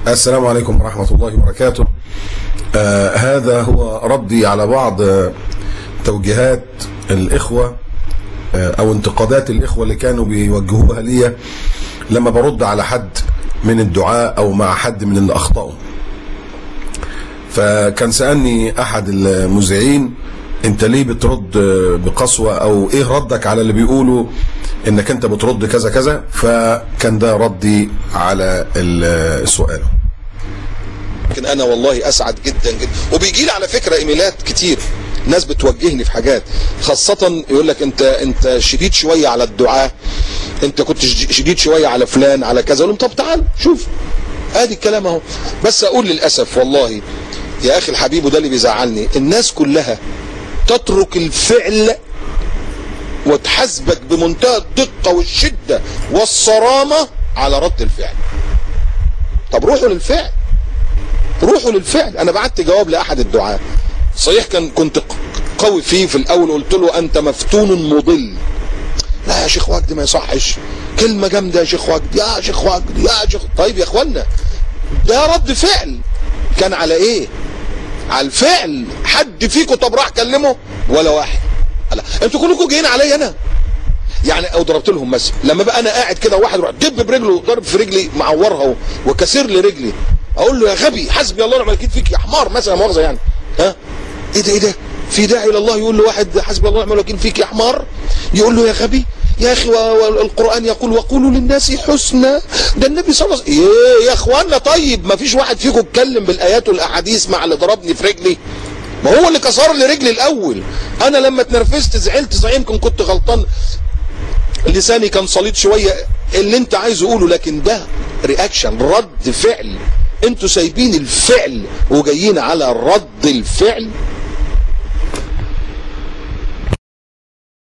السلام عليكم ورحمة الله وبركاته. هذا هو ردي على بعض توجيهات الإخوة أو انتقادات الإخوة اللي كانوا بيوجهوها لي لما برد على حد من الدعاء أو مع حد من اللي أخطأوا. فكان سألني أحد المذيعين: أنت ليه بترد بقسوة، أو إيه ردك على اللي بيقولوا إنك أنت بترد كذا كذا؟ فكان ده ردي على السؤال. لكن انا والله اسعد جدا جدا، وبيجي لي على فكره ايميلات كتير، ناس بتوجهني في حاجات، خاصه يقول لك انت شديد شويه على الدعاء، انت كنت شديد شويه على فلان على كذا. اقول لهم طب تعال شوف، ادي الكلام اهو. بس اقول للاسف والله يا اخي الحبيب، وده اللي بيزعلني، الناس كلها تترك الفعل وتحاسبك بمنتهى الدقه والشده والصرامه على رد الفعل. طب روحوا للفعل، روحوا للفعل. انا بعت جواب لاحد الدعاة، صحيح كنت قوي فيه في الاول، قلت له انت مفتون مضل. لا يا شيخ وجدي ما يصحش، كلمه جامده يا شيخ وجدي، يا شيخ وجدي، يا شيخ. طيب يا اخوانا، ده رد فعل كان على ايه؟ على الفعل. حد فيكم طب راح كلمه؟ ولا واحد. لا انتوا كلكم جايين عليا انا يعني. او ضربت لهم مثلا، لما بقى انا قاعد كده واحد يروح دب برجله ضرب في رجلي، معورها وكسر لي رجلي، اقول له يا غبي حسبي الله ونعم الوكيل فيك يا حمار مثلا، مؤاخذه يعني. ها ايه ده في داعي الى الله يقول له واحد حسبي الله ونعم الوكيل فيك يا حمار؟ يقول له يا غبي؟ يا اخي والقران يقول وقولوا للناس حسنا، ده النبي صلى الله عليه وسلم. ايه يا اخوانا؟ طيب ما فيش واحد فيكم اتكلم بالايات والاحاديث مع اللي ضربني في رجلي؟ ما هو اللي كسر لي رجلي الاول. انا لما اتنرفزت زعلت، صحيح يمكن كنت غلطان، لساني كان صليط شويه، اللي انت عايزه قوله، لكن ده رياكشن، رد فعل. انتوا سايبين الفعل وجايين على رد الفعل.